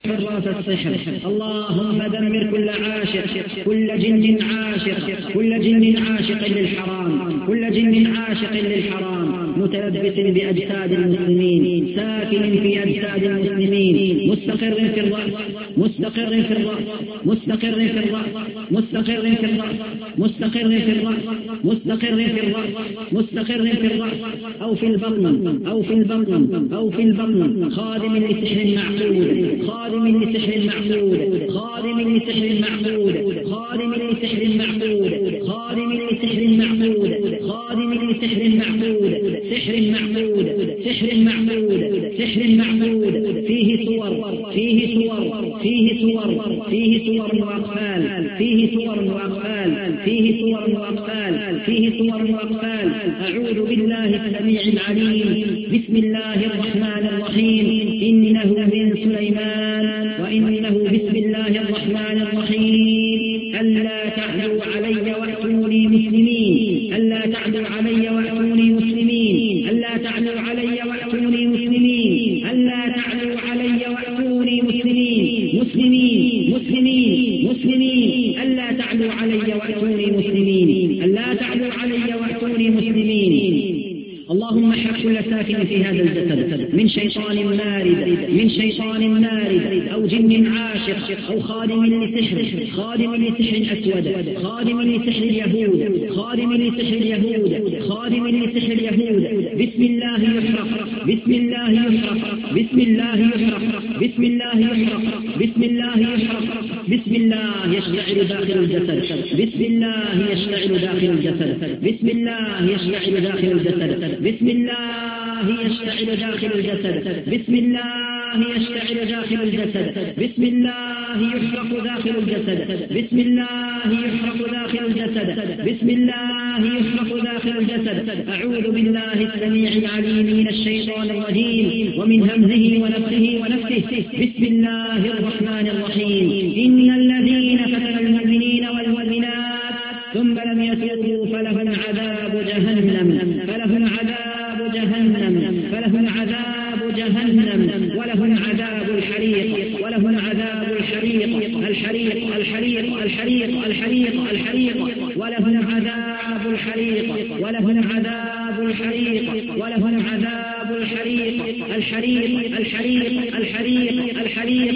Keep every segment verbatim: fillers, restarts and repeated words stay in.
حراس السحر. اللهم دمر كل عاشق، كل جن عاشق، كل جن عاشق للحرام، كل جن عاشق للحرام، متلبس بأجساد المسلمين، ساكن في أجساد المسلمين، مستقر في الرأس، مستقر في الرأس، مستقر في الرأس، مستقر في الرأس، مستقر في الرأس، مستقر في الرأس، مستقر في الرأس، أو في البطن، أو في البطن، أو في البطن، خادم لسحر معقود، خادم لسحر معقود، خادم لسحر معقود، خادم لسحر معقود، خادم لسحر معقود، خادم لسحر معقود، سحر معقود، سحر معقود، سحر معقود، فيه صور، فيه صور، فيه صور، فيه صور وأقفال، فيه صور وأقفال، فيه صور وأقفال، فيه صور وأقفال. أعوذ بالله السميع العليم. بسم الله الرحمن الرحيم. إنه من سليمان وإنه بسم الله الرحمن الرحيم. ألا تعلوا علي وأتوني مسلمين، ألا تعلوا علي وأتوني مسلمين، ألا تعلوا علي وأتوني مسلمين، ألا تعلوا علي وأتوني مسلمين، مسلمين، مسلمين، مسلمين، ألا تعلوا علي وأتوني مسلمين، ألا تعلوا علي وأتوني مسلمين. اللهم احرق كل ساكن في هذا الجسد من شيطان مارد، من شيطان مارد، أو جن عاشق، أو خادم لسحر، خادم لسحر أسود، خادم لسحر اليهود، خادم لسحر اليهود، خادم لسحر اليهود. بسم الله يحرق، بسم الله يحرق، بسم الله يحرق، بسم الله يحرق، بسم الله يحرق، بسم الله يشتعل داخل الجسد، بسم الله يشتعل داخل الجسد، بسم الله يشتعل داخل الجسد، بسم الله يشتعل داخل الجسد، بسم الله يشتعل داخل الجسد، بسم الله يحرق داخل الجسد، بسم الله يحرق داخل الجسد، بسم الله يحرق داخل الجسد. أعوذ بالله السميع العليم من الشيطان الرجيم ومن همزه ونفخه ونفثه. بسم الله الرحمن الرحيم. إن الذين فتنوا المؤمنين والمؤمنات ثم لم يتوبوا فلهم عذاب جهنم، فلهم عذاب جهنم، فلهم عذاب جهنم، ولهم عذاب الحريق، ولهم عذاب الحريق، الحريق، الحريق، الحريق، الحريق، الحريق، ولهم عذاب الحريق، ولهم عذاب الحريق، ولهم عذاب الحريق، الحريق، الحريق، الحريق، الحريق.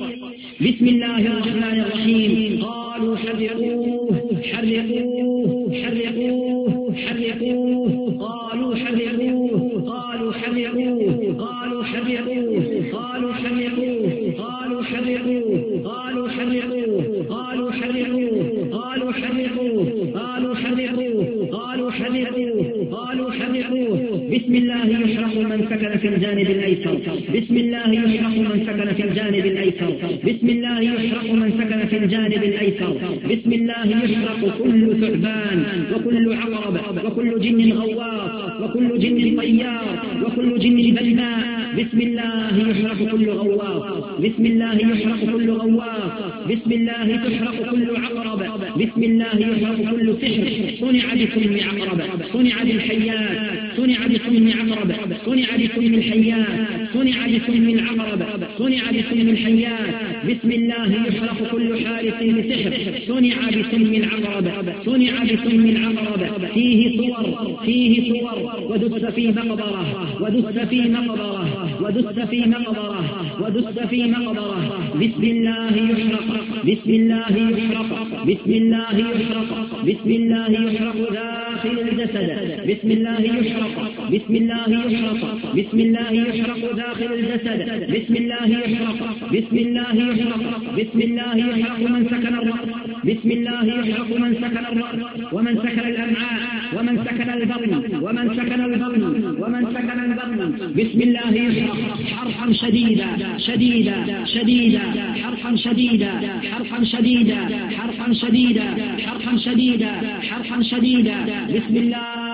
بسم الله الرحمن الرحيم. قالوا حرقوه، حرقوه، حرقوه، حرقوه، قالوا حرقوه، قالوا حرقوه، قالوا حرقوه، قالوا حرقوه، قالوا حرقوه، قالوا حرقوه، قالوا حرقوه، قالوا حرقوه، قالوا حرقوه، قالوا حرقوه، قالوا حرقوه. بسم الله يحرق من سكن في الجانب الأيسر، بسم الله يحرق من سكن في الجانب الأيسر، بسم الله يحرق من سكن في الجانب الأيسر، بسم الله يحرق كل ثعبان وكل عقرب وكل جن غواص وكل جن طيار وكل جن بلباء. بسم الله يحرق كل غواص، بسم الله يحرق كل غواص، بسم الله تحرق كل عقرب، بسم الله يحرق كل سحر صنع بسم عقرب، صنع بالحيات، صنع بسم عقرب، صنع بسم الحيات، صنع بسم العقرب، صنع بسم الحيات. بسم الله يحرق كل حارس لسحر صنع بسم العقرب، صنع بسم العقرب. فيه صور، فيه صور، ودس في مقبرة، ودس في مقبرة، ودس في مقبرة، ودس في مقبرة. بسم الله يحرق، بسم الله يحرق، بسم الله يحرق، بسم الله يحرق داخل الجسد، بسم الله يحرق، بسم الله يحرق، بسم الله يحرق داخل الجسد، بسم الله يحرق، بسم الله يحرق، بسم الله يحرق من سكن الرأس، بسم الله يحرق من سكن الرأس ومن سكن الأمعاء ومن سكن البطن ومن سكن البطن ومن سكن البطن. بسم الله يحرق حرقا شديدا، شديدا، شديدا، حرقا شديدا، حرقا شديدا، حرقا شديدا، حرقا شديدا، حرقا شديدا. بسم الله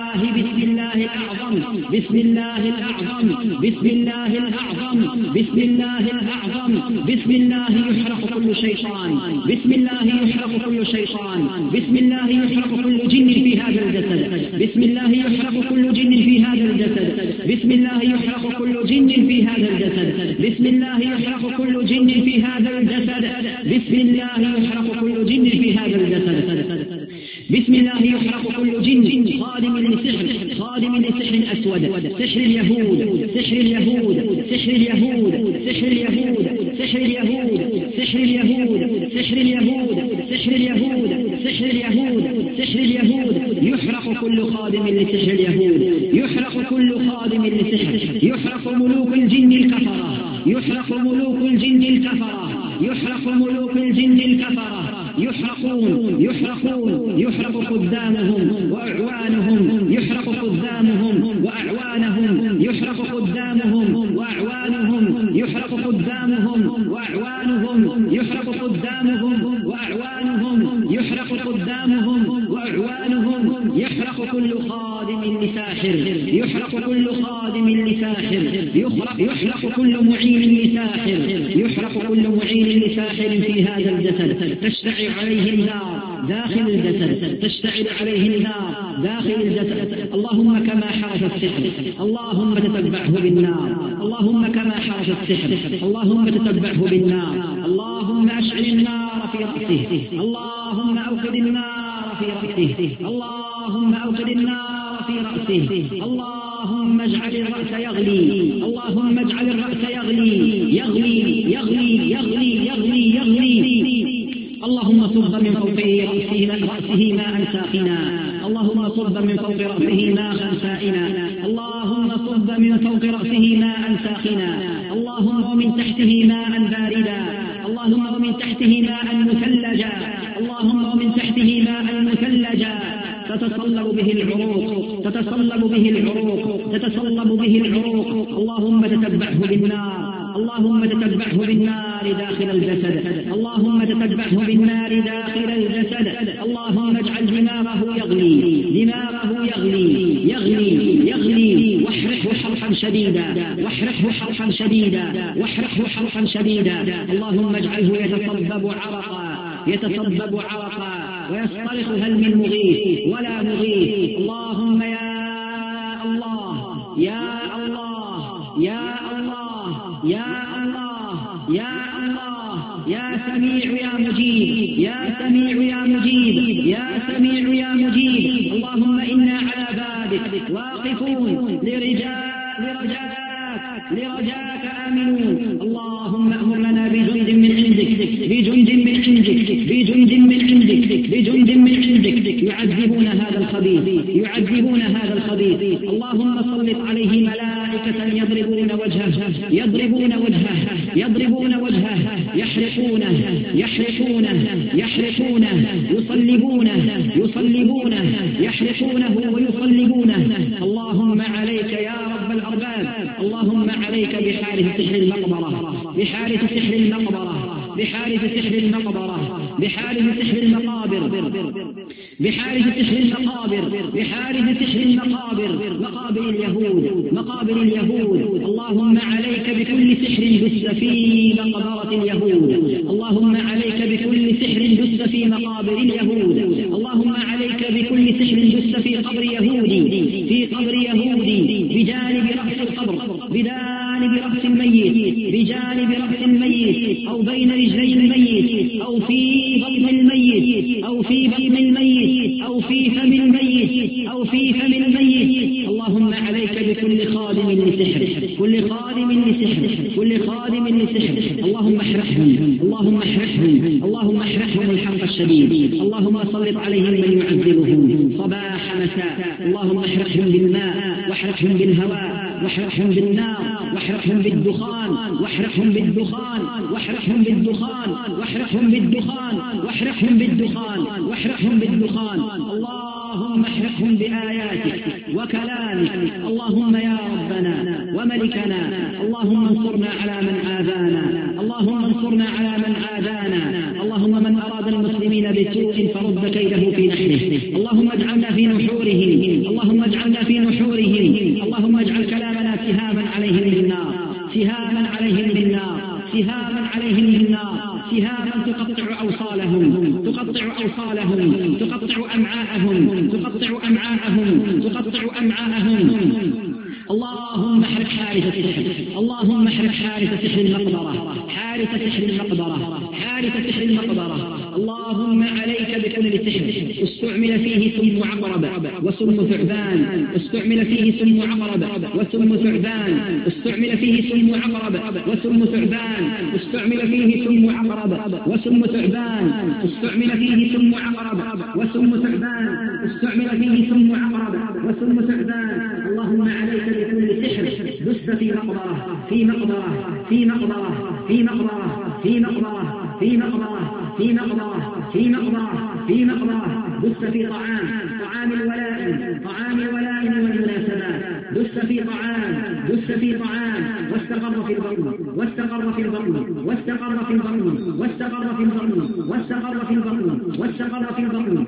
بسم الله الأعظم بسم الله الأعظم بسم الله الأعظم بسم الله الأعظم بسم الله يحرق كل شيطان بسم الله يحرق كل شيطان بسم الله يحرق كل جن في هذا الجسد بسم الله يحرق كل جن في هذا الجسد بسم الله يحرق كل جن في هذا الجسد بسم الله يحرق كل جن في هذا الجسد بسم الله يحرق كل جن في هذا الجسد بسم الله يحرق كل جن خادم لسحر خادم لسحر أسود سحر اليهود سحر اليهود سحر اليهود سحر اليهود سحر اليهود سحر اليهود سحر اليهود سحر اليهود سحر اليهود سحر اليهود يحرق كل خادم لسحر اليهود يحرق كل خادم لسحر يحرق ملوك الجن الكفرة يحرق ملوك الجن الكفرة يحرق ملوك الجن الكفرة يحرقون يحرقون يحرق خدامهم وأعوانهم يحرق خدامهم وأعوانهم يحرق خدامهم وأعوانهم يحرق خدامهم وأعوانهم يحرق خدامهم وأعوانهم يحرق خدامهم وأعوانهم يحرق كل خادم لساحر يحرق كل خادم لساحر يحرق كل معين لساحر يحرق كل معين لساحر في هذا الجسد تشتعل عليه النار داخل الجسد تشتعل عليه النار داخل الجسد اللهم كما حرف السحر اللهم تتبعه بالنار اللهم كما حرف السحر اللهم تتبعه بالنار اللهم أشعل النار في رأسه اللهم أوقد النار في رأسه اللهم أوقد النار في رأسه اللهم اجعل الرأس يغلي اللهم اجعل الرأس يغلي يغلي يغلي يغلي يغلي يغلي اللهم صب من فوق رأسه ماء ساخنا اللهم صب من فوق رأسه ماء سائنا اللهم صب من فوق رأسه ماء ساخنا اللهم ومن تحته ماء باردا اللهم ومن تحته ماء مثلجا اللهم ومن تحته ماء مثلجا تتصلب به العروق تتصلب به العروق تتصلب به العروق اللهم تتبعه بالنار اللهم تتبعه بالنار داخل الجسد اللهم تتبعه بالنار داخل الجسد اللهم اجعل دماغه يغلي دماغه يغلي يغلي يغلي واحرقه حرقا شديدا واحرقه حرقا شديدا واحرقه حرقا شديدا اللهم اجعله يتصبب عرقا يتصبب عرقا ويصطرخ هل من مغيث ولا مغيث اللهم يا الله يا الله يا الله يا الله يا الله يا سميع يا مجيب يا سميع يا مجيب يا سميع يا مجيب اللهم إنا على بابك واقفون لرجاء لرجاك لرجاك آمنون اللهم أمر لنا بجند من عندك بجند من عندك بجند من عندك بجند من عندك يعذبون هذا الخبيث يعذبون هذا الخبيث اللهم سلط عليه ملائكة يضربون وجهه يضربون وجهه يضربون وجهه يحرقونه يحرقونه يحرقونه يصلبونه يصلبونه يحرقونه ويصلبونه اللهم عليك يا رب الأرباب اللهم عليك بحارث سحر المقبرة بحارث سحر المقبرة بحارث سحر المقبرة بحارث سحر المقابر بحارث سحر المقابر بحارث سحر المقابر مقابر اليهود مقابر اليهود اللهم عليك بكل سحر دس في مقبرة اليهود اللهم عليك بكل سحر دس في مقابر اليهود اللهم عليك بكل سحر دس في قبر يهودي في قبر يهودي بجانب رأس القبر بجانب رأس الميت بجانب رأس الميت أو بين رجلي الميت أو في بطن الميت أو في بطن الميت أو في فم الميت أو في فم الميت اللهم عليك بكل خادم لسحر كل خادم لسحر كل خادم لسحر اللهم احرقهم اللهم احرقهم اللهم احرقهم الحرق الشديد اللهم سلط عليهم من يعذبهم صباح مساء اللهم احرقهم بالماء واحرقهم بالهواء واحرقهم بالنار واحرقهم بالدخان واحرقهم بالدخان واحرقهم بالدخان واحرقهم بالدخان واحرقهم بالدخان واحرقهم بالدخان اللهم احرقهم بآياتك وكلامك اللهم يا ربنا وملكنا اللهم انصرنا على من آذانا اللهم انصرنا على من آذانا اللهم من أراد المسلمين المسلمين بسوء فرد كيده في نحره. اللهم اجعلنا في نحورهم، اللهم اجعلنا في نحورهم، اللهم اجعل كلامنا سهاما عليهم بالنار، سهاما عليهم بالنار، سهاما عليهم بالنار، سهاما تقطع أوصالهم، تقطع أوصالهم، تقطع أمعاءهم، تقطع أمعاءهم، تقطع أمعاءهم. اللهم احرق حارس السحر، اللهم احرق حارس سحر المقبرة، حارس سحر المقبرة، حارس سحر المقبرة. اللهم عليك بكل سحر استعمل فيه سم عقرب وسم ثعبان، استعمل فيه سم عقرب وسم ثعبان، استعمل فيه سم عقرب وسم ثعبان، استعمل فيه سم عقرب وسم ثعبان، استعمل فيه سم عقرب وسم ثعبان، استعمل فيه سم عقرب وسم ثعبان. اللهم عليك بكل سحر دس في مقبرة، في مقبرة، في مقبرة، في مقبرة، في مقبرة، في مقبرة، في مقبرة، في مقبرة، في مقبرة، دس في طعام، طعام الولائم، طعام الولائم والمناسبات، دس في طعام، دس في طعام، واستقر في البطن، واستقر في البطن، واستقر في البطن، واستقر في البطن، واستقر في البطن، واستقر في البطن.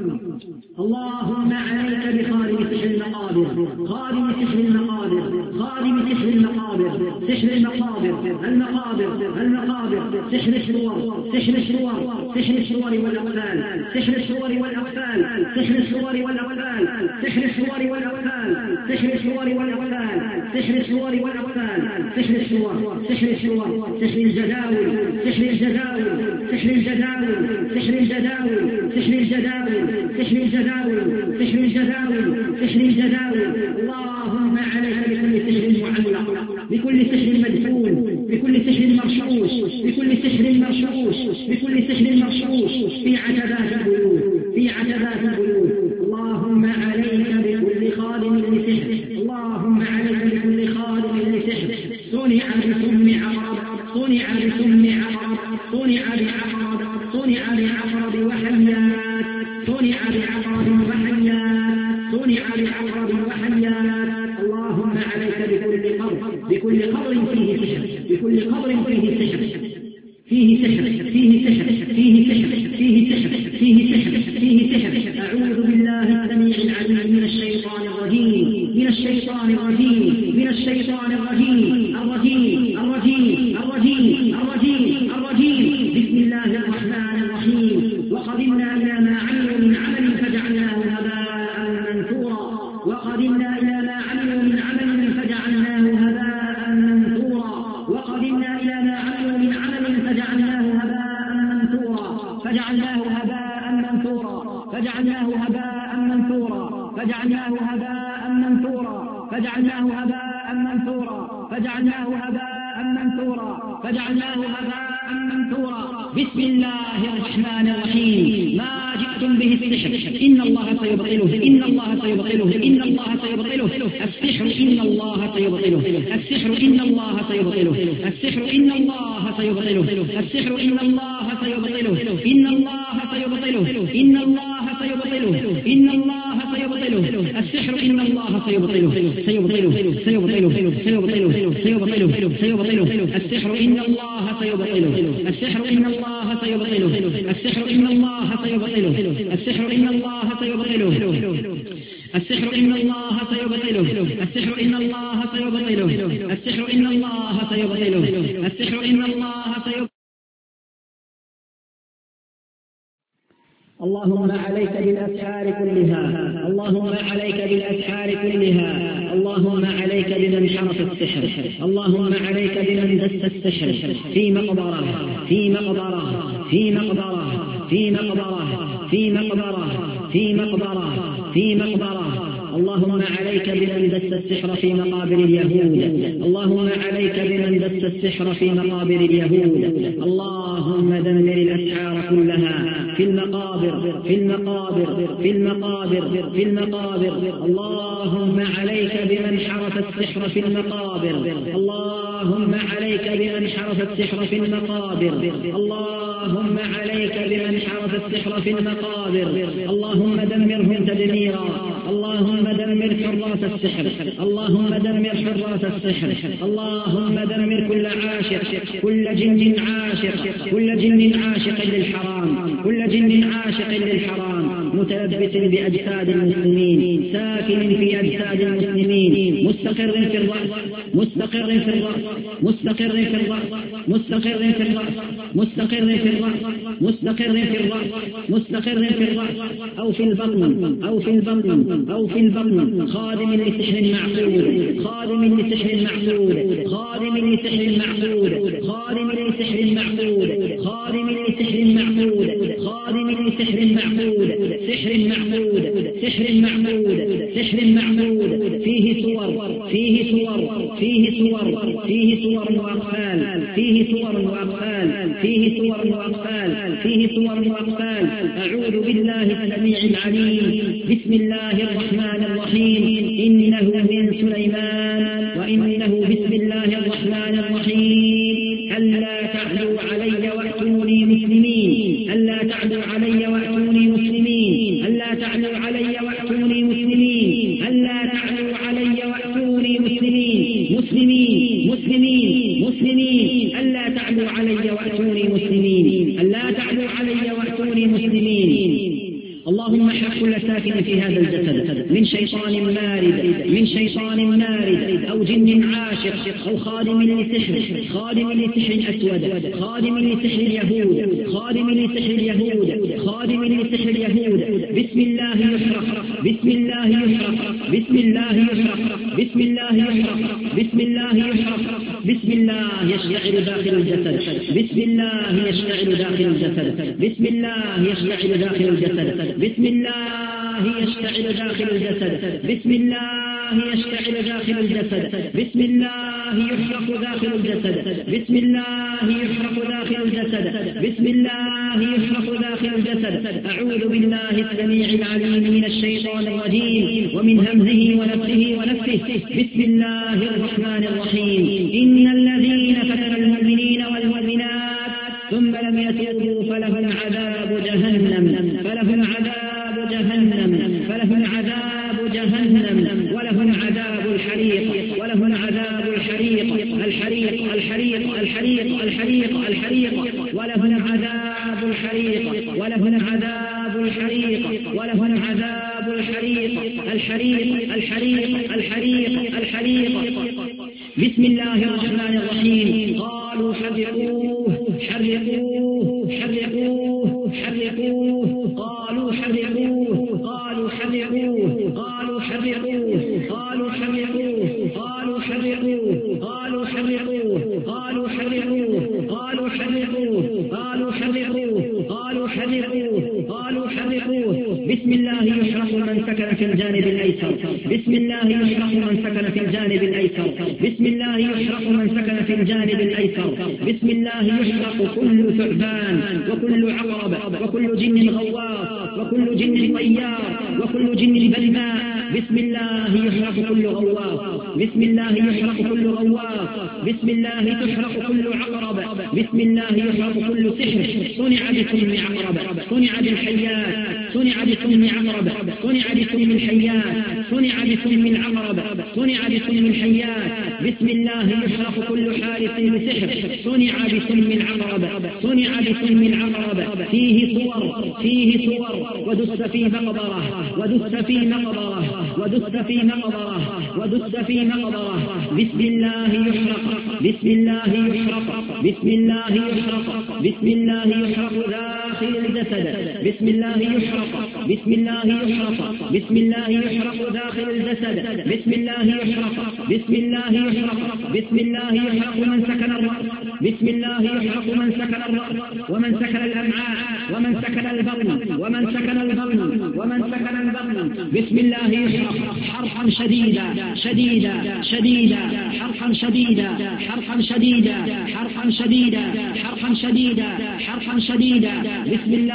اللهم عليك بخادم سحر المقابر، خادم سحر المقابر، خادم سحر المقابر، سحر المقابر، المقابر، المقابر، سحر الصور، سحر الصور، سحر الصور والأقفال، سحر الصور والأقفال، سحر الصور والأقفال، سحر الصور والأقفال، سحر الصور والأقفال، سحر الصور والأقفال، سحر الصور، سحر الصور، سحر الجداول، سحر الجداول، سحر الجداول، سحر الجداول، سحر الجداول، سحر الجداول، سحر الجداول، سحر الجداول. اللهم عليك بكل سحر معلق، بكل سحر مدفون، بكل سحر مرشوش، بكل سحر مرشوش، بكل سحر مرشوش في عتبات البيوت، في عتبات البيوت. اللهم عليك بكل خادم لسحر، اللهم عليك بكل خادم لسحر صنع بسم عقرب، صنع بسم عقرب، صنع بعقرب، صنع بعقرب وحيات، صنع بعقرب وحيات، صنع بعقرب وحيات. اللهم عليك بكل قبر، بكل قبر فيه سحر، بكل قبر فيه سحر، فيه سحر، فيه سحر، فيه سحر، فيه سحر، فيه سحر، فيه سحر. أعوذ بالله السميع العليم من الشيطان الرجيم، من الشيطان الرجيم، من الشيطان الرجيم، الرجيم، الرجيم، الرجيم، الرجيم، الرجيم. بسم الله الرحمن الرحيم. وقدمنا إلى ما عملوا من عمل فجعلناه هباء منثورا، وقدمنا إلى ما عملوا من عمل فجعلناه هباء منثورا، وقدمنا إلى ما عملوا من عمل فجعلناه هباء منثورا، فجعلناه هباء منثورا، فجعلناه هباء منثورا، فجعلناه هباء منثورا، فجعلناه هباء منثورا، فجعلناه هباء منثورا، فجعلناه هباء منثورا. بسم الله الرحمن الرحيم. ما جئتم به السحر إن الله سيبطله، إن الله سيبطله، إن الله سيبطله. السحر إن الله سيبطله، السحر إن الله سيبطله، السحر إن الله سيبطله، السحر إن الله سيبطله، إن الله سيبطله، إن الله سيبطله، إن الله سيبطله. السحر إن الله سيبطله، سيبطله، سيبطله، سيبطله، سيبطله، سيبطله. السحر إن الله سيبطله، السحر إن الله سيبطله، السحر إن الله سيبطله، السحر إن الله سيبطله، السحر إن الله سيبطله، السحر إن الله سيبطله، السحر إن الله سيبطله، السحر إن الله سيبطله. اللهم عليك بالأسحار كلها، اللهم عليك بالأسحار كلها، اللهم عليك بمن حرف السحر، اللهم عليك بمن دس السحر في مقبرة، في مقبرة، في مقبرة، في مقبرة، في مقبرة، في مقبرة، في مقبرة. اللهم عليك بمن دس السحر في مقابر اليهود، اللهم عليك بمن دس السحر في مقابر اليهود. اللهم دمر الأسحار كلها في المقابر، في المقابر، في المقابر، في المقابر. اللهم عليك بمن حرف السحر في المقابر، اللهم عليك بمن حرف السحر في المقابر، اللهم عليك بمن حرف السحر في المقابر. اللهم دمرهم تدميرا، اللهم دمر حراس السحر، اللهم دمر حراس السحر، اللهم دمر كل عاشق، كل جن عاشق، كل جن عاشق للحرام، كل جن عاشق للحرام، متلبس بأجساد المسلمين، ساكن في أجساد المسلمين، مستقر في الرأس، مستقر في الرأس، مستقر في الرأس، مستقر في الرأس، مستقر في الرأس، مستقر في الرأس، مستقر في الرأس، أو في البطن، أو في البطن، أو في البطن، خادم لسحر معقود، خادم لسحر معقود، خادم لسحر معقود، خادم لسحر معقود، خادم لسحر معقود، خادم لسحر معقود، سحر معقود، سحر معقود، سحر معقود، فيه صور، فيه صور، فيه صور، فيه صور وأقفال، فيه صور وأقفال، فيه صور وأقفال، فيه صور وأقفال. أعوذ بالله السميع العليم، بسم الله الرحمن الرحيم، إنه من سليمان وإنه بسم الله الرحمن الرحيم، ألا تعلوا علي وأتوني مسلمين، ألا تعلوا علي وأتوني مسلمين، ألا تعلوا علي وأتوني مسلمين، ألا تعلوا علي وأتوني مسلمين، مسلمين، مسلمين، مسلمين، ألا تعلوا علي وأتوني مسلمين، ألا تعلوا علي وأتوني مسلمين. اللهم احرق كل ساكن في هذا الجسد من شيطان مارد، من شيطان مارد، أو جن عاشق، أو خادم لسحر، خادم لسحر أسود، خادم لسحر اليهود، خادم لسحر اليهود، خادم لسحر اليهود. بسم الله يحرق، بسم الله يحرق، بسم الله يحرق، بسم الله يحرق، بسم الله يحرق، بسم الله يشتعل داخل الجسد، بسم الله يشتعل داخل الجسد، بسم الله يشتعل داخل الجسد، بسم الله يشتعل داخل الجسد، بسم الله يشتعل داخل الجسد، بسم الله يحرق داخل الجسد، بسم الله يحرق داخل الجسد، بسم الله يحرق داخل الجسد. أعوذ بالله السميع العليم من الشيطان الرجيم ومن همزه ونفسه ونفسه. بسم الله الرحمن الرحيم، إن الذين فتنوا المؤمنين والمؤمنات ثم لم يتوبوا فلهم عذاب جهنم، فلهم عذاب جهنم، فلهم عذاب جهنم، ولهم عذاب الحريق، ولهم عذاب الحريق، الحريق، الحريق، الحريق، الحريق، الحريق، ولهم عذاب الحريق، ولهم عذاب الحريق، ولهم عذاب الحريق، الحريق، الحريق، الحريق، الحريق. بسم الله الرحمن الرحيم، قالوا حرقوه، حرقوه، حرقوه، حرقوه، قالوا حرقوه، قالوا حرقوه، قالوا حرقوه، قالوا حرقوه، قالوا حرقوه، قالوا حرقوه، قالوا حرقوه، قالوا حرقوه، قالوا حرقوه، قالوا حرقوه، قالوا حرقوه. بسم الله يحرق من سكن في الجانب الأيسر، بسم الله يحرق من سكن في الجانب الأيسر، بسم الله يحرق من سكن في الجانب الأيسر، بسم الله يحرق كل ثعبان وكل عقرب وكل جن غواص وكل جن طيار وكل جن بلماء. بسم الله يحرق كل غواص، بسم الله يحرق كل غواص، بسم الله تحرق كل عقرب، بسم الله يحرق كل سحر صنع بسم عقرب، صنع بالحيات، صنع بسم عقرب، صنع بسم الحيات، صنع بسم العقرب، صنع بسم الحيات. بسم الله يحرق كل حارس بسحر صنع بسم العقرب، صنع بسم العقرب. فيه صور، فيه صور، ودس في مقبرة، ودس في مقبرة، ودس في مقبرة، ودس في مقبرة. بسم الله يحرق، بسم الله يحرق، بسم الله يحرق، بسم الله يحرق داخل الجسد، بسم الله يحرق، بسم الله يحرق، بسم الله يحرق داخل الجسد، بسم الله يحرق، بسم الله يحرق، بسم الله يحرق من سكن الرأس، بسم الله يحرق من سكن الرأس ومن سكن الأمعاء ومن سكن البطن ومن سكن البطن ومن سكن البطن. بسم الله يحرق حرقا شديدا شديدا شديدا، حرقا شديدا، حرقا شديدا، حرقا شديدا، حرقا شديدا، حرقا شديدا. بسم الله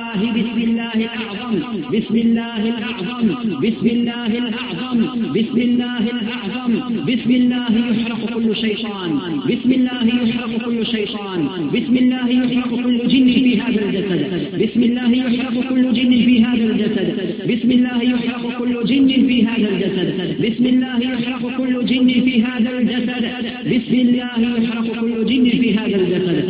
بسم الله الأعظم بسم الله الأعظم بسم الله الأعظم بسم الله الأعظم بسم الله يحرق كل شيطان بسم الله يحرق كل شيطان بسم الله يحرق كل جن في هذا الجسد بسم الله يحرق كل جن في هذا الجسد بسم الله يحرق كل جن في هذا الجسد بسم الله يحرق كل جن في هذا الجسد بسم الله يحرق كل جن في هذا الجسد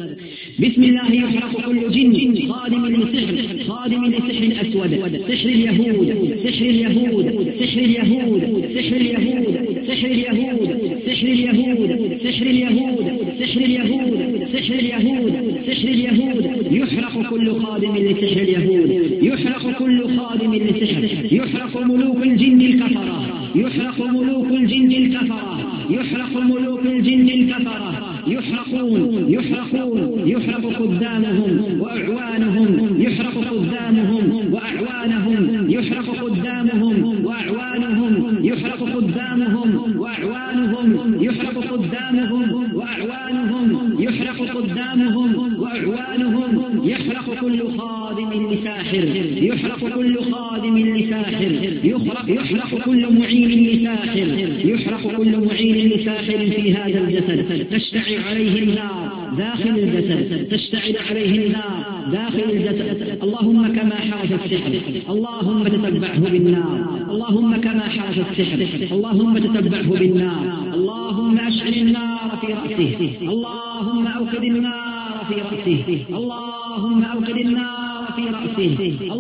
بسم الله يحرق كل جن خادم لسحر خادم لسحر أسود سحر اليهود سحر اليهود سحر اليهود سحر اليهود سحر اليهود سحر اليهود سحر اليهود سحر اليهود سحر اليهود سحر اليهود يحرق كل خادم لسحر اليهود يحرق كل خادم لسحر يحرق ملوك الجن الكفرة يحرق ملوك الجن الكفرة يحرق ملوك الجن الكفرة يحرقون يحرقون يحرق خدامهم وأعوانهم يحرق خدامهم وأعوانهم يحرق خدامهم وأعوانهم يحرق خدامهم وأعوانهم يحرق خدامهم وأعوانهم يحرق خدامهم وأعوانهم يحرق كل خادم لساحر يحرق كل خادم لساحر يحرق يحرق كل معين لساحر يحرق كل معين لساحر في هذا الجسد تشتعل عليه النار داخل الجسد تشتعل عليه النار داخل الجسد اللهم كما حرف السحر اللهم تتبعه بالنار اللهم كما حرف السحر اللهم تتبعه بالنار اللهم أشعل النار في رأسه اللهم أوقد النار في رأسه اللهم أوقد النار في رأسه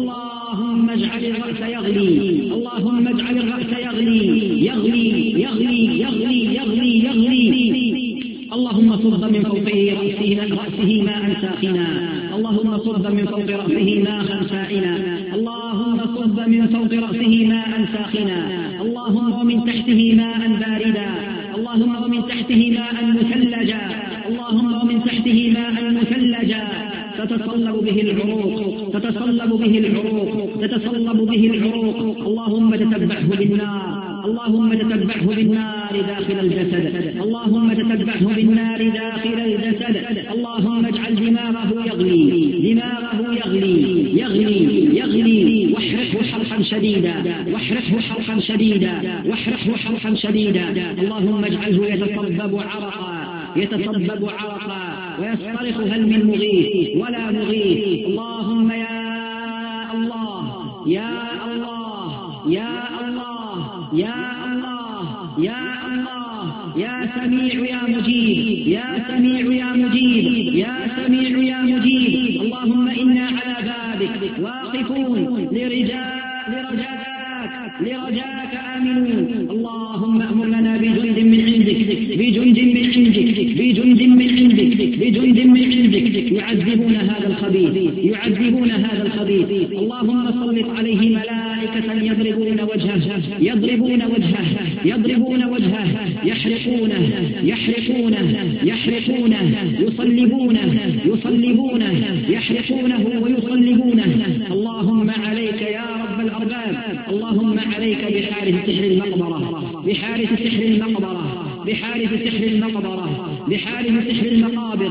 اللهم اجعل الرأس يغلي اللهم اجعل الرأس يغلي يغلي يغلي يغلي يغلي يغلي اللهم صب من فوق رأسه, رأسه ماء ساخنا اللهم صب من فوق رأسه ماء سائلا اللهم صب من فوق رأسه ماء ساخنا اللهم ومن تحته ماء باردا اللهم ومن تحته ماء مثلجا اللهم ومن تحته ماء مثلجا تتصلب به العروق تتصلب به العروق تتصلب به العروق اللهم تتبعه بالنار اللهم تتبعه بالنار داخل الجسد اللهم تتبعه بالنار داخل الجسد اللهم اجعل دماغه يغلي دماغه يغلي يغلي يغلي واحرقه حرقا شديدا واحرقه حرقا شديدا واحرقه حرقا شديدا اللهم اجعله يتصبب عرقا يتصبب عرقا ويصطرخ هل من مغيث ولا مغيث اللهم يا الله يا الله يا الله يا الله يا الله يا سميع يا مجيب يا سميع يا مجيب يا سميع يا مجيب اللهم إنا على بابك واقفون لرجاء لرجاك لرجاك آمنون اللهم أمر لنا بجند من عندك بجند من عندك بجند من عندك بجند من عندك يعذبون هذا الخبيث يعذبون هذا الخبيث اللهم سلط عليه ملائكة يضربون وجهه يضربون وجهه يضربون وجهه يحرقونه يحرقونه يحرقونه يصلبونه يصلبونه يحرقونه ويصلبونه اللهم عليك يا رب الأرباب اللهم عليك بحارس سحر المقبرة بحارس سحر المقبرة بحارس سحر المقبرة بحارس سحر المقابر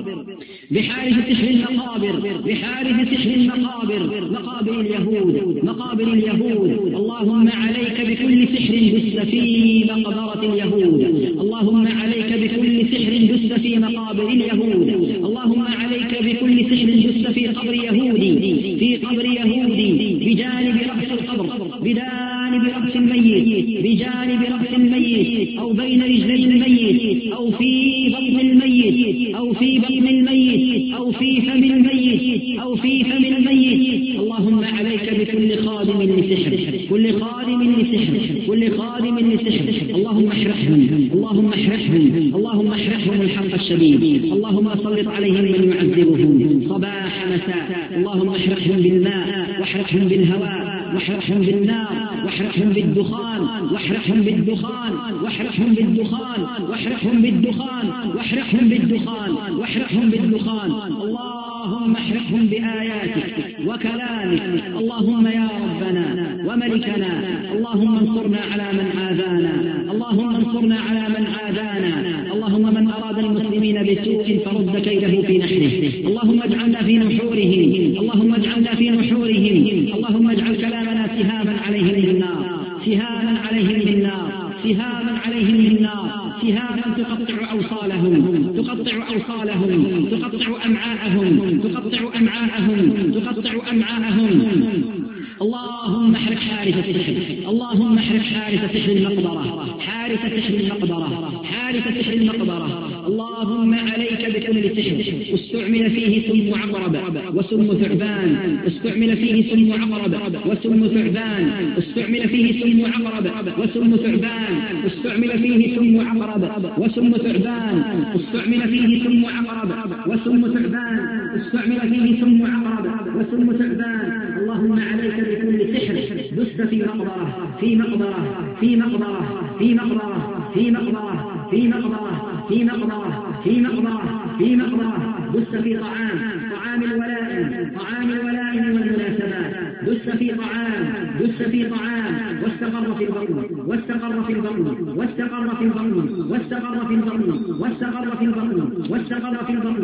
بحارس سحر المقابر بحارس سحر المقابر مقابر اليهود مقابر اليهود اللهم عليك بكل سحر دس في مقبرة اليهود اللهم عليك بكل سحر دس في مقابر اليهود اللهم عليك بكل سحر دس في قبر يهودي في قبر يهودي بجانب رأس القبر بجانب رأس الميت بجانب رأس الميت أو بين رجلي الميت أو في بطن الميت أو في بطن الميت أو في فم الميت أو في فم الميت اللهم عليك بكل خادم لسحر كل خادم لسحر كل خادم لسحر اللهم احرقهم اللهم احرقهم اللهم احرقهم الحرق الشديد اللهم سلط عليهم من يعذبهم صباح مساء اللهم احرقهم بالماء واحرقهم بالهواء واحرقهم بالنار واحرقهم بالدخان واحرقهم بالدخان واحرقهم بالدخان واحرقهم بالدخان واحرقهم بالدخان واحرقهم بالدخان الله اللهم احرقهم بآياتك وكلامك. اللهم يا ربنا وملكنا، اللهم انصرنا على من عادانا، اللهم انصرنا على من عادانا. اللهم من أراد المسلمين بسوء فرد كيده في نحره. اللهم اجعلنا في نحورهم، اللهم اجعلنا في نحورهم. اللهم اجعل كلامنا سهاما عليهم بالنار، سهاما عليهم بالنار، سهاما عليهم بالنار، سهاما تقطع أوصالهم، تقطع أوصالهم، تقطع أمعاءهم، تقطع أمعاءهم، تقطع أمعاءهم. اللهم احرق حارس السحر، اللهم احرق حارس سحر المقبرة، حارس سحر المقبرة، حارس سحر المقبرة. اللهم عليك بكل سحر استعمل فيه سم عقرب وسم ثعبان، استعمل فيه سم عقرب وسم ثعبان، استعمل فيه سم عقرب وسم ثعبان، استعمل فيه سم عقرب وسم ثعبان، استعمل فيه سم عقرب وسم ثعبان، استعمل فيه سم عقرب وسم ثعبان. اللهم عليك بكل سحر دس في مقبرة، في مقبرة، في مقبرة، في مقبرة، في مقبرة، في مقبرة، في مقبرة، في مقبرة، في مقبرة. دس في طعام، طعام الولائم، طعام الولائم والمناسبات. دس في طعام، دس في طعام، واستقر في البطن، واستقر في البطن، واستقر في البطن، واستقر في البطن، واستقر في البطن، واستقر في البطن.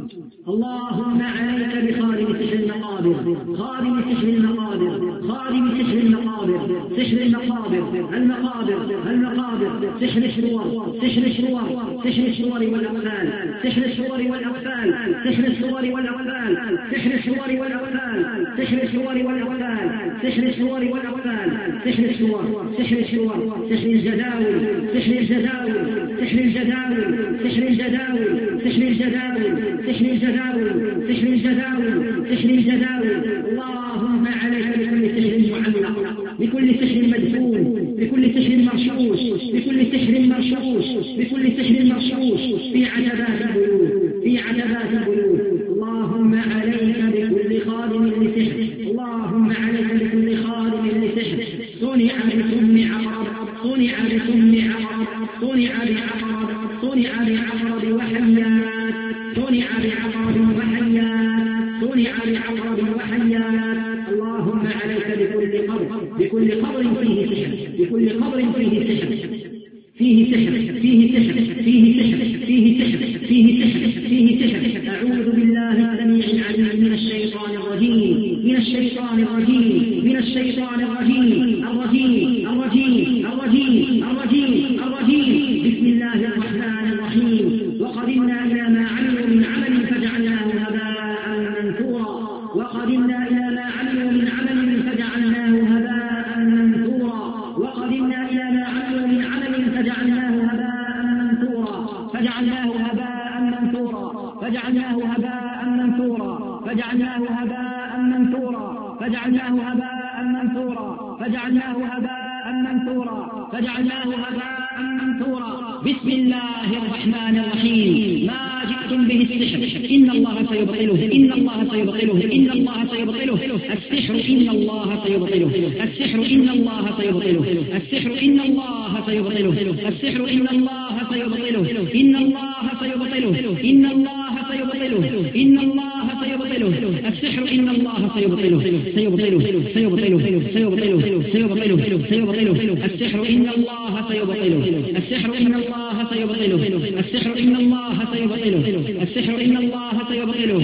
اللهم عليك بخادم سحر المقابر، خادم سحر المقابر، خادم سحر المقابر، سحر المقابر، المقابر، المقابر، سحر الشرور، سحر الشرور، سحر الشرور والأقفال، سحر الشرور والأقفال، سحر الشرور والأقفال، سحر الشرور والأقفال، سحر الشرور والأقفال، سحر الشرور والأقفال، سحر الشرور، سحر الشرور، سحر الجداول، سحر الجداول، سحر الجداول، سحر الجداول، سحر الجداول، سحر الجداول، سحر الجداول، سحر الجداول. اللهم عليك بكل سحر معلق، بكل سحر مدفون، بكل سحر مرشوش، بكل سحر مرشوش، بكل سحر مرشوش في عتبات البيوت، في عتبات البيوت. اللهم عليك بكل خادم لسحر، اللهم عليك بكل خادم لسحر صنع بسم عقرب، صنع بسم عقرب، صنع بعقرب، صنع بعقرب وحيات، صنع بعقرب وحيات، صنع بعقرب وحيات. اللهم عليك بكل قبر، بكل قبر فيه سحر، بكل قبر فيه سحر، فيه سحر، فيه سحر، فيه سحر، فيه سحر، فيه سحر، فيه سحر. أعوذ بالله السميع العليم من الشيطان الرجيم، من الشيطان الرجيم، من الشيطان الرجيم، الرجيم، الرجيم، الرجيم، الرجيم، الرجيم. بسم الله الرحمن الرحيم. وقدمنا إلى ما عملوا من عمل فجعلناه هباء منثورا، وقدمنا إلى ما عملوا من عمل فجعلناه هباء منثورا، وقدمنا إلى ما عملوا من عمل فجعلناه هباء منثورا، فجعلناه هباء منثورا، فجعلناه هباء منثورا، فجعلناه هباء منثورا، فجعلناه هباء منثورا، فجعلناه هباء منثورا، فجعلناه هباء منثورا. بسم الله الرحمن الرحيم. ما جئتم به السحر إن الله سيبطله، إن الله سيبطله، إن الله سيبطله. السحر إن الله سيبطله، السحر إن الله سيبطله، السحر إن الله سيبطله، السحر إن الله سيبطله، إن الله سيبطله، إن الله سيبطله، إن الله سيبطله. السحر إن الله سيبطله، سيبطله، سيبطله، سيبطله، سيبطله، سيبطله. السحر إن الله سيبطله، السحر إن الله سيبطله، السحر إن الله سيبطله، السحر إن الله سيبطله،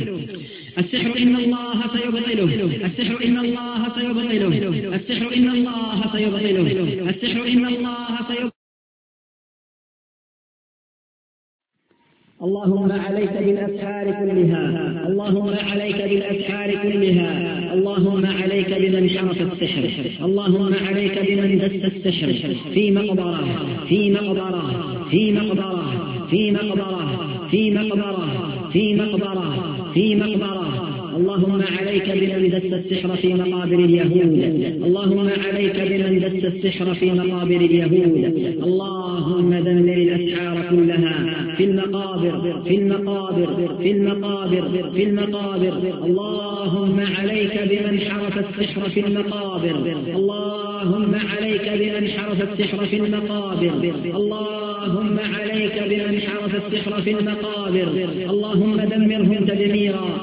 السحر إن الله سيبطله، السحر إن الله سيبطله، السحر إن الله سيبطله، السحر إن الله سيبطله. اللهم عليك بالأسحار كلها، اللهم عليك بالأسحار كلها، اللهم عليك بمن حرف السحر، اللهم عليك بمن دس السحر في مقبرة، في مقبرة، في مقبرة، في مقبرة، في مقبرة، في مقبرة، في مقبرة. اللهم عليك بمن دس السحر في مقابر اليهود، اللهم عليك بمن دس السحر في مقابر اليهود. اللهم دمر الأسحار كلها في المقابر، في المقابر، في المقابر، في المقابر. اللهم عليك بمن حرف السحر في المقابر، اللهم عليك بمن حرف السحر في المقابر، اللهم عليك بمن حرف السحر في المقابر. اللهم دمرهم تدميرا،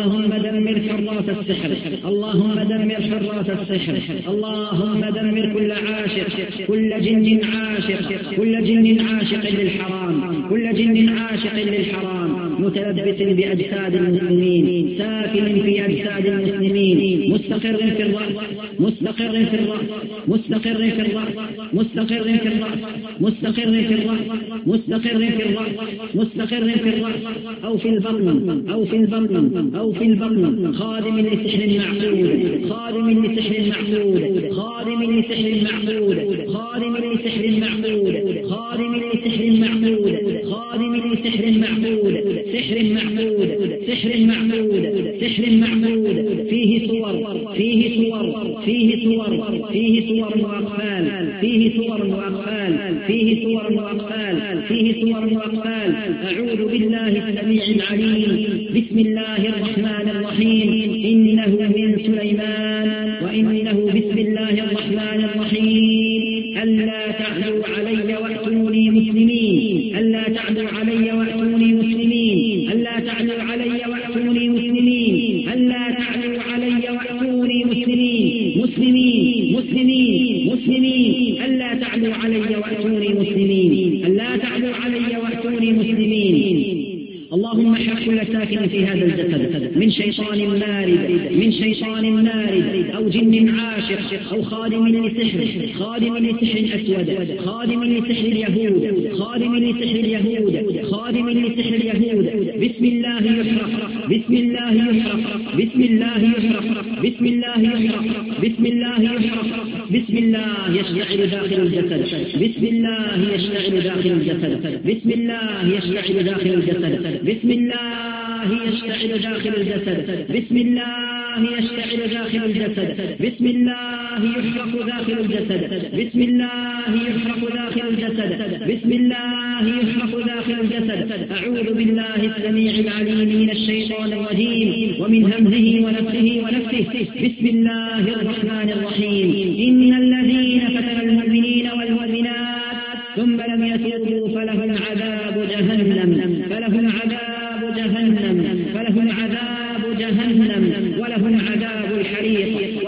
اللهم دمر حراس السحر، اللهم دمر حراس السحر، اللهم دمر كل عاشق، كل جن عاشق، كل جن عاشق للحرام، كل جن عاشق للحرام، متلبس بأجساد المسلمين، ساكن في أجساد المسلمين، مستقر في الرأس، مستقر في الرأس، مستقر في الرأس، مستقر في الرأس، مستقر في الرأس، مستقر في الرأس، مستقر في الرأس، أو في البطن، أو في البطن، أو في البطن، خادم لسحر معبود، خادم لسحر معبود، خادم لسحر معبود، خادم لسحر معبود، خادم لسحر معبود، خادم لسحر معبود، سحر معبود، سحر معبود، سحر معبود، فيه صور، فيه صور، فيه صور، فيه صور وأقفال، فيه صور وأقفال، فيه صور وأقفال، فيه صور وأقفال. أعوذ بالله السميع العليم، بسم الله الرحمن الرحيم، إنه من سليمان وإنه بسم الله الرحمن الرحيم، ألا تعلوا علي وأتوني مسلمين، ألا تعلوا علي وأتوني مسلمين، ألا تعلوا علي وأتوني مسلمين، ألا تعلوا علي وأتوني مسلمين، مسلمين، مسلمين، مسلمين، ألا تعلوا علي وأتوني مسلمين، ألا تعلوا علي وأتوني مسلمين. اللهم احرق كل ساكن في هذا الجسد من شيطان مارد، من شيطان مارد، أو جن عاشق، أو خادم لسحر، خادم لسحر أسود، خادم لسحر اليهود، خادم لسحر اليهود، خادم لسحر اليهود. بسم الله يحرق، بسم الله يحرق، بسم الله يحرق، بسم الله يحرق، بسم الله يحرق، بسم الله يشتعل داخل الجسد، بسم الله يشتعل داخل الجسد، بسم الله يشتعل داخل الجسد، بسم الله يشتعل داخل الجسد، بسم الله يشتعل داخل الجسد، بسم الله يحرق داخل الجسد، بسم الله يحرق داخل الجسد، بسم الله يحرق داخل الجسد. أعوذ بالله السميع العليم من الشيطان الرجيم ومن همزه ونفسه ونفسه. بسم الله الرحمن الرحيم، إن الذين فتنوا المؤمنين والمؤمنات ثم لم يتوبوا فلهم عذاب جهنم، فلهم عذاب جهنم، فلهم عذاب جهنم، ولهم عذاب الحريق.